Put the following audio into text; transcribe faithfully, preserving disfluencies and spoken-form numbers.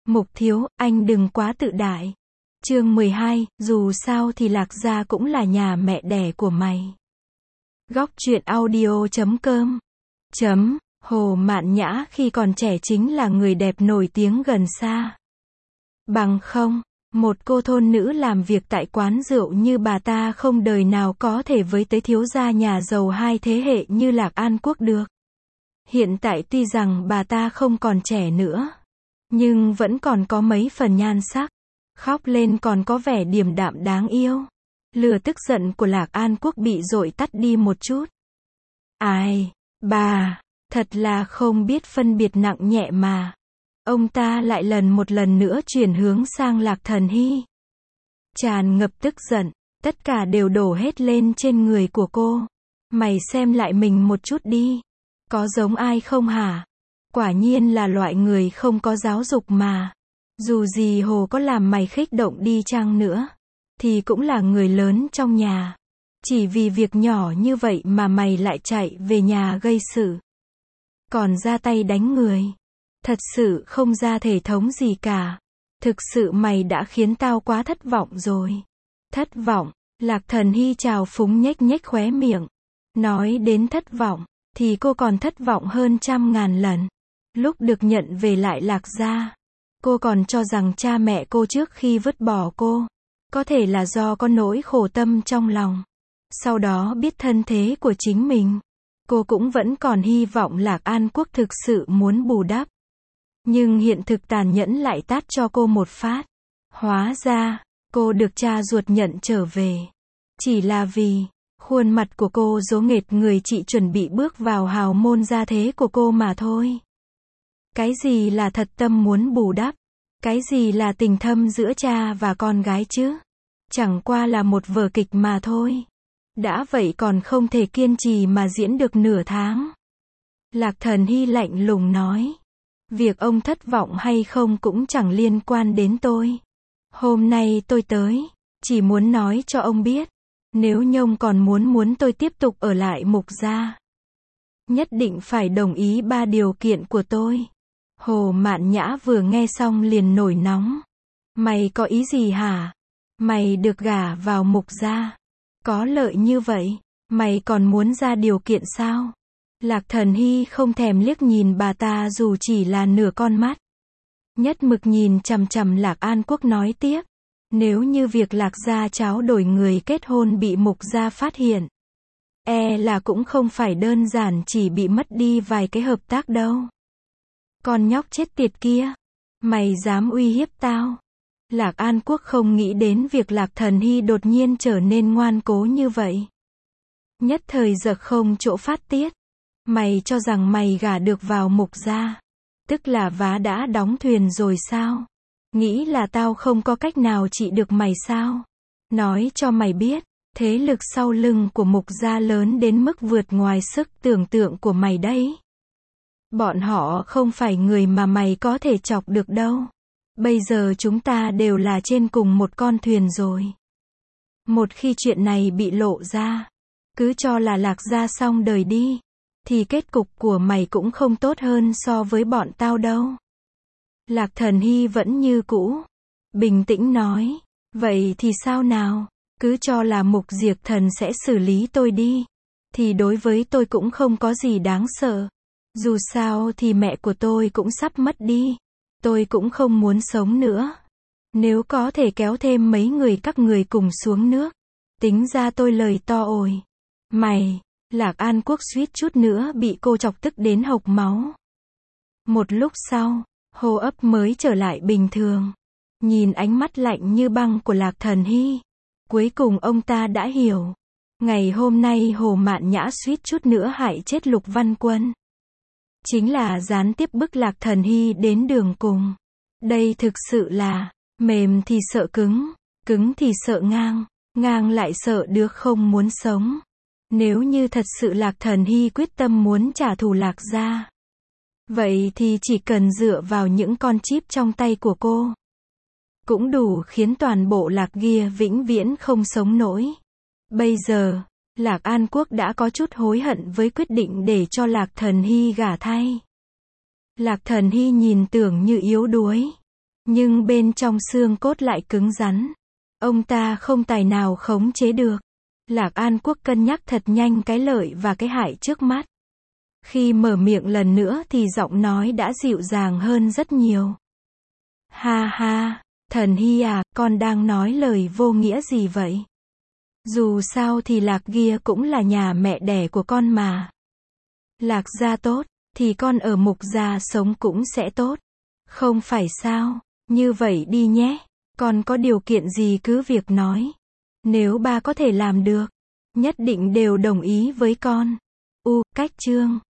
Mục thiếu, anh đừng quá tự đại. Chương mười hai, dù sao thì Lạc Gia cũng là nhà mẹ đẻ của mày. Góc truyện audio chấm com chấm Hồ Mạn Nhã khi còn trẻ chính là người đẹp nổi tiếng gần xa. Bằng không, một cô thôn nữ làm việc tại quán rượu như bà ta không đời nào có thể với tới thiếu gia nhà giàu hai thế hệ như Lạc An Quốc được. Hiện tại tuy rằng bà ta không còn trẻ nữa, nhưng vẫn còn có mấy phần nhan sắc, khóc lên còn có vẻ điềm đạm đáng yêu. Lửa tức giận của Lạc An Quốc bị dội tắt đi một chút. Ai, bà, thật là không biết phân biệt nặng nhẹ mà. Ông ta lại lần một lần nữa chuyển hướng sang Lạc Thần Hy. Tràn ngập tức giận, tất cả đều đổ hết lên trên người của cô. Mày xem lại mình một chút đi. Có giống ai không hả? Quả nhiên là loại người không có giáo dục mà. Dù gì Hồ có làm mày khích động đi chăng nữa, thì cũng là người lớn trong nhà. Chỉ vì việc nhỏ như vậy mà mày lại chạy về nhà gây sự. Còn ra tay đánh người. Thật sự không ra thể thống gì cả. Thực sự mày đã khiến tao quá thất vọng rồi. Thất vọng, Lạc Thần Hy trào phúng nhếch nhếch khóe miệng. Nói đến thất vọng, thì cô còn thất vọng hơn trăm ngàn lần. Lúc được nhận về lại Lạc Gia, cô còn cho rằng cha mẹ cô trước khi vứt bỏ cô, có thể là do có nỗi khổ tâm trong lòng. Sau đó biết thân thế của chính mình, cô cũng vẫn còn hy vọng Lạc An Quốc thực sự muốn bù đắp. Nhưng hiện thực tàn nhẫn lại tát cho cô một phát. Hóa ra, cô được cha ruột nhận trở về. Chỉ là vì, khuôn mặt của cô dỗ nghệt người chị chuẩn bị bước vào hào môn gia thế của cô mà thôi. Cái gì là thật tâm muốn bù đắp? Cái gì là tình thâm giữa cha và con gái chứ? Chẳng qua là một vở kịch mà thôi. Đã vậy còn không thể kiên trì mà diễn được nửa tháng. Lạc Thần Hy lạnh lùng nói. Việc ông thất vọng hay không cũng chẳng liên quan đến tôi. Hôm nay tôi tới, chỉ muốn nói cho ông biết. Nếu Nhông còn muốn muốn tôi tiếp tục ở lại Mục Gia, nhất định phải đồng ý ba điều kiện của tôi. Hồ Mạn Nhã vừa nghe xong liền nổi nóng. Mày có ý gì hả? Mày được gả vào Mục Gia, có lợi như vậy, mày còn muốn ra điều kiện sao? Lạc Thần Hy không thèm liếc nhìn bà ta dù chỉ là nửa con mắt. Nhất mực nhìn chằm chằm Lạc An Quốc nói tiếp. Nếu như việc Lạc Gia tráo đổi người kết hôn bị Mục Gia phát hiện, e là cũng không phải đơn giản chỉ bị mất đi vài cái hợp tác đâu. Con nhóc chết tiệt kia, mày dám uy hiếp tao? Lạc An Quốc không nghĩ đến việc Lạc Thần Hy đột nhiên trở nên ngoan cố như vậy. Nhất thời giật không chỗ phát tiết. Mày cho rằng mày gả được vào Mục Gia, tức là vá đã đóng thuyền rồi sao? Nghĩ là tao không có cách nào trị được mày sao? Nói cho mày biết, thế lực sau lưng của Mục Gia lớn đến mức vượt ngoài sức tưởng tượng của mày đấy. Bọn họ không phải người mà mày có thể chọc được đâu. Bây giờ chúng ta đều là trên cùng một con thuyền rồi. Một khi chuyện này bị lộ ra, cứ cho là Lạc Gia xong đời đi, thì kết cục của mày cũng không tốt hơn so với bọn tao đâu. Lạc Thần Hy vẫn như cũ, bình tĩnh nói, vậy thì sao nào, cứ cho là Mục Diệt Thần sẽ xử lý tôi đi, thì đối với tôi cũng không có gì đáng sợ. Dù sao thì mẹ của tôi cũng sắp mất đi, tôi cũng không muốn sống nữa. Nếu có thể kéo thêm mấy người các người cùng xuống nước, tính ra tôi lời to ồi. Mày, Lạc An Quốc suýt chút nữa bị cô chọc tức đến hộc máu. Một lúc sau, hô ấp mới trở lại bình thường. Nhìn ánh mắt lạnh như băng của Lạc Thần Hy, cuối cùng ông ta đã hiểu. Ngày hôm nay Hồ Mạn Nhã suýt chút nữa hại chết Lục Văn Quân. Chính là gián tiếp bức Lạc Thần Hy đến đường cùng. Đây thực sự là, mềm thì sợ cứng, cứng thì sợ ngang, ngang lại sợ đứa không muốn sống. Nếu như thật sự Lạc Thần Hy quyết tâm muốn trả thù Lạc Gia, vậy thì chỉ cần dựa vào những con chip trong tay của cô, cũng đủ khiến toàn bộ Lạc Gia vĩnh viễn không sống nổi. Bây giờ, Lạc An Quốc đã có chút hối hận với quyết định để cho Lạc Thần Hy gả thay. Lạc Thần Hy nhìn tưởng như yếu đuối, Nhưng bên trong xương cốt lại cứng rắn. Ông ta không tài nào khống chế được. Lạc An Quốc cân nhắc thật nhanh cái lợi và cái hại trước mắt. Khi mở miệng lần nữa thì giọng nói đã dịu dàng hơn rất nhiều. Ha ha, Thần Hy à, con đang nói lời vô nghĩa gì vậy? Dù sao thì Lạc kia cũng là nhà mẹ đẻ của con mà. Lạc gia tốt, thì con ở Mục gia sống cũng sẽ tốt. Không phải sao? Như vậy đi nhé. Con có điều kiện gì cứ việc nói. Nếu ba có thể làm được, nhất định đều đồng ý với con. U, cách chương.